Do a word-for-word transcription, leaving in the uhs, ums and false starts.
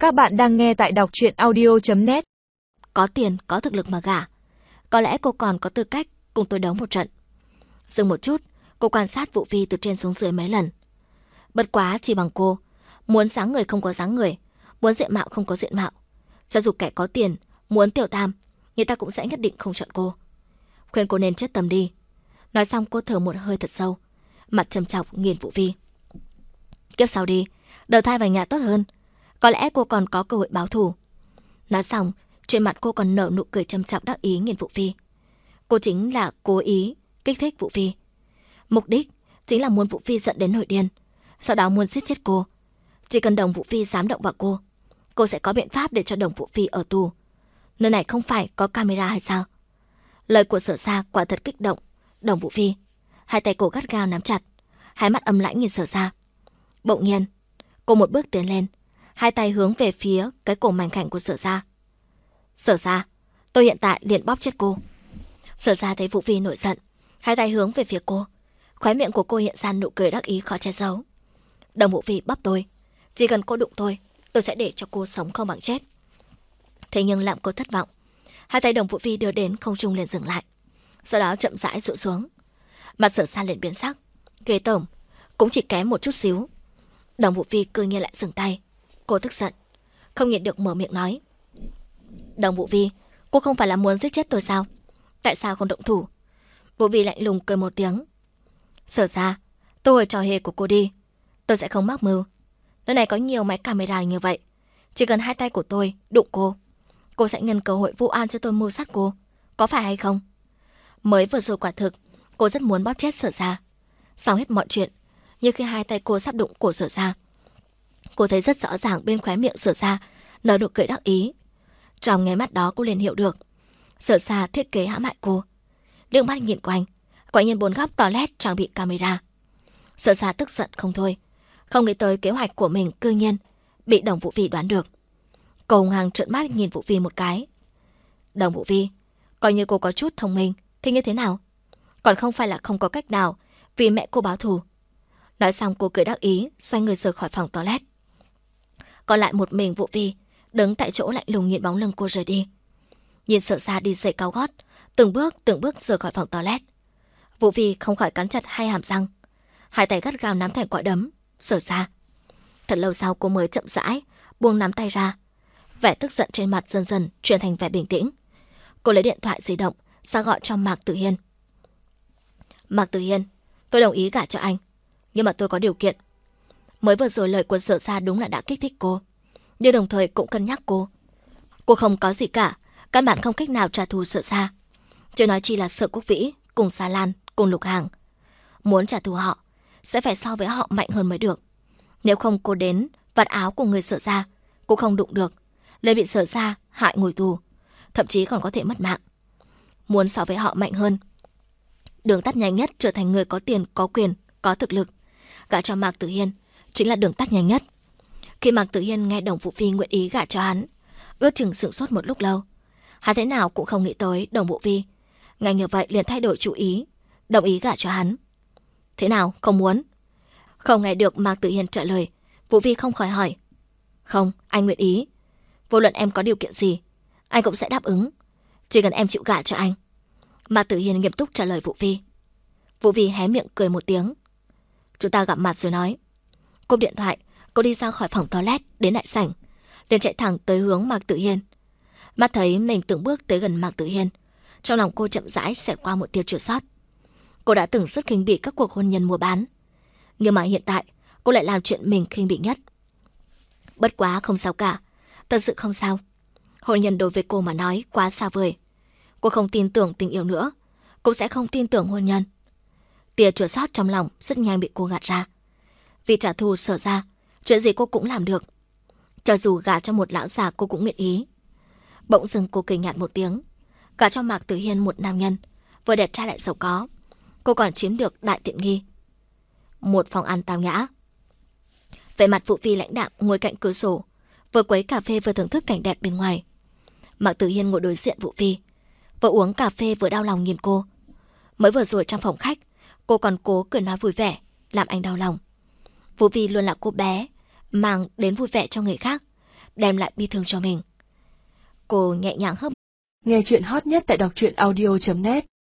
Các bạn đang nghe tại đọc truyện audio chấm net. Có tiền, có thực lực mà gả. Có lẽ cô còn có tư cách cùng tôi đấu một trận. Dừng một chút, cô quan sát Vũ Vi từ trên xuống dưới mấy lần. Bất quá chỉ bằng cô, muốn dáng người không có dáng người, muốn diện mạo không có diện mạo. Cho dù kẻ có tiền, muốn tiểu tam, người ta cũng sẽ nhất định không chọn cô. Khuyên cô nên chết tâm đi. Nói xong cô thở một hơi thật sâu, mặt trầm trọng nhìn Vũ Vi. Kiếp sau đi, đầu thai vào nhà tốt hơn. Có lẽ cô còn có cơ hội báo thù. Nói xong, trên mặt cô còn nở nụ cười trầm trọng đắc ý nhìn Vũ Vi. Cô chính là cố ý kích thích Vũ Vi. Mục đích chính là muốn Vũ Vi giận đến nổi điên, sau đó muốn giết chết cô. Chỉ cần Đồng Vũ Vi dám động vào cô, cô sẽ có biện pháp để cho Đồng Vũ Vi ở tù. Nơi này không phải có camera hay sao? Lời của Sở Sa quả thật kích động Đồng Vũ Vi. Hai tay cô gắt gao nắm chặt, hai mắt âm lãnh nhìn Sở Sa. Bỗng nhiên, cô một bước tiến lên, hai tay hướng về phía cái cổ mảnh khảnh của Sở Sa. Sở Sa, tôi hiện tại liền bóp chết cô. Sở Sa thấy Vũ Vi nổi giận, hai tay hướng về phía cô. Khóe miệng của cô hiện ra nụ cười đắc ý khó che giấu. Đồng Vũ Vi bóp tôi, chỉ cần cô đụng tôi, tôi sẽ để cho cô sống không bằng chết. Thế nhưng làm cô thất vọng. Hai tay Đồng Vũ Vi đưa đến không trung liền dừng lại, sau đó chậm rãi rũ xuống. Mặt Sở Sa liền biến sắc. Ghê tởm, cũng chỉ kém một chút xíu. Đồng Vũ Vi cười nhiên lại dừng tay. Cô tức giận, không nhịn được mở miệng nói. Đồng Vũ Vi, cô không phải là muốn giết chết tôi sao? Tại sao không động thủ? Vũ Vi lạnh lùng cười một tiếng. Sở Sa, tôi hồi trò hề của cô đi. Tôi sẽ không mắc mưu. Nơi này có nhiều máy camera như vậy. Chỉ cần hai tay của tôi đụng cô, cô sẽ nhân cơ hội vu oan cho tôi mưu sát cô. Có phải hay không? Mới vừa rồi quả thực cô rất muốn bóp chết Sở Sa. Sau hết mọi chuyện, như khi hai tay cô sắp đụng cổ Sở Sa, cô thấy rất rõ ràng bên khóe miệng Sở Sa nở nụ cười đắc ý. Trong nháy mắt đó cô liền hiểu được Sở Sa thiết kế hãm hại cô. Liếc mắt nhìn quanh, quả nhiên bốn góc toilet trang bị camera. Sở Sa tức giận không thôi, không nghĩ tới kế hoạch của mình cư nhiên bị Đồng Vũ Vi đoán được. Cô hung hăng trợn mắt nhìn Vũ Vi một cái. Đồng Vũ Vi, coi như cô có chút thông minh thì như thế nào? Còn không phải là không có cách nào vì mẹ cô báo thù. Nói xong cô cười đắc ý, xoay người rời khỏi phòng toilet. Còn lại một mình Vũ Vi đứng tại chỗ lạnh lùng nhìn bóng lưng cô rời đi. Nhìn Sở Sa đi giày cao gót, từng bước từng bước rời khỏi phòng toilet. Vũ Vi không khỏi cắn chặt hai hàm răng, hai tay gắt gao nắm thành quả đấm. Sở Sa. Thật lâu sau cô mới chậm rãi buông nắm tay ra. Vẻ tức giận trên mặt dần dần chuyển thành vẻ bình tĩnh. Cô lấy điện thoại di động ra gọi cho Mạc Tử Hiên. Mạc Tử Hiên, tôi đồng ý gả cho anh, nhưng mà tôi có điều kiện. Mới vừa rồi lời của Sở Sa đúng là đã kích thích cô, nhưng đồng thời cũng cân nhắc cô. Cô không có gì cả, căn bản không cách nào trả thù Sở Sa. Chưa nói chi là Sở Quốc Vĩ cùng Sa Lan cùng Lục Hàng. Muốn trả thù họ sẽ phải so với họ mạnh hơn mới được. Nếu không cô đến vạt áo của người Sở Sa cô không đụng được, lại bị Sở Sa hại ngồi tù, thậm chí còn có thể mất mạng. Muốn so với họ mạnh hơn, đường tắt nhanh nhất trở thành người có tiền, có quyền, có thực lực. Gả cho Mạc Tử Hiên chính là đường tắt nhanh nhất. Khi Mạc Tử Hiên nghe Đồng Vũ Vi nguyện ý gả cho hắn, ước chừng sửng sốt một lúc lâu. Hắn thế nào cũng không nghĩ tới Đồng Vũ Vi ngay như vậy liền thay đổi chủ ý, đồng ý gả cho hắn. Thế nào, không muốn? Không nghe được Mạc Tử Hiên trả lời, Vũ Vi không khỏi hỏi. Không, anh nguyện ý. Vô luận em có điều kiện gì, anh cũng sẽ đáp ứng, chỉ cần em chịu gả cho anh. Mạc Tử Hiên nghiêm túc trả lời Vũ Vi. Vũ Vi hé miệng cười một tiếng. Chúng ta gặp mặt rồi nói. Cúp điện thoại, cô đi ra khỏi phòng toilet đến đại sảnh, liền chạy thẳng tới hướng Mạc Tử Hiên. Mắt thấy mình từng bước tới gần Mạc Tử Hiên, trong lòng cô chậm rãi xẹt qua một tia chua xót. Cô đã từng rất khinh bỉ các cuộc hôn nhân mua bán, nhưng mà hiện tại cô lại làm chuyện mình khinh bỉ nhất. Bất quá không sao cả, thật sự không sao. Hôn nhân đối với cô mà nói quá xa vời. Cô không tin tưởng tình yêu nữa, cũng sẽ không tin tưởng hôn nhân. Tia chua xót trong lòng rất nhanh bị cô gạt ra. Vì trả thù Sở Ra, chuyện gì cô cũng làm được. Cho dù gả cho một lão già cô cũng nguyện ý. Bỗng dưng cô cười nhạt một tiếng. Gả cho Mạc Tử Hiên một nam nhân vừa đẹp trai lại giàu có, cô còn chiếm được đại tiện nghi. Một phòng ăn tao nhã. Vẻ mặt Vũ Vi lãnh đạm ngồi cạnh cửa sổ, vừa quấy cà phê vừa thưởng thức cảnh đẹp bên ngoài. Mạc Tử Hiên ngồi đối diện Vũ Vi, vừa uống cà phê vừa đau lòng nhìn cô. Mới vừa rồi trong phòng khách, cô còn cố cười nói vui vẻ, làm anh đau lòng. Vũ Vi luôn là cô bé mang đến vui vẻ cho người khác, đem lại bi thương cho mình. Cô nhẹ nhàng hớp. Nghe chuyện hot nhất tại đọc truyện audio chấm net.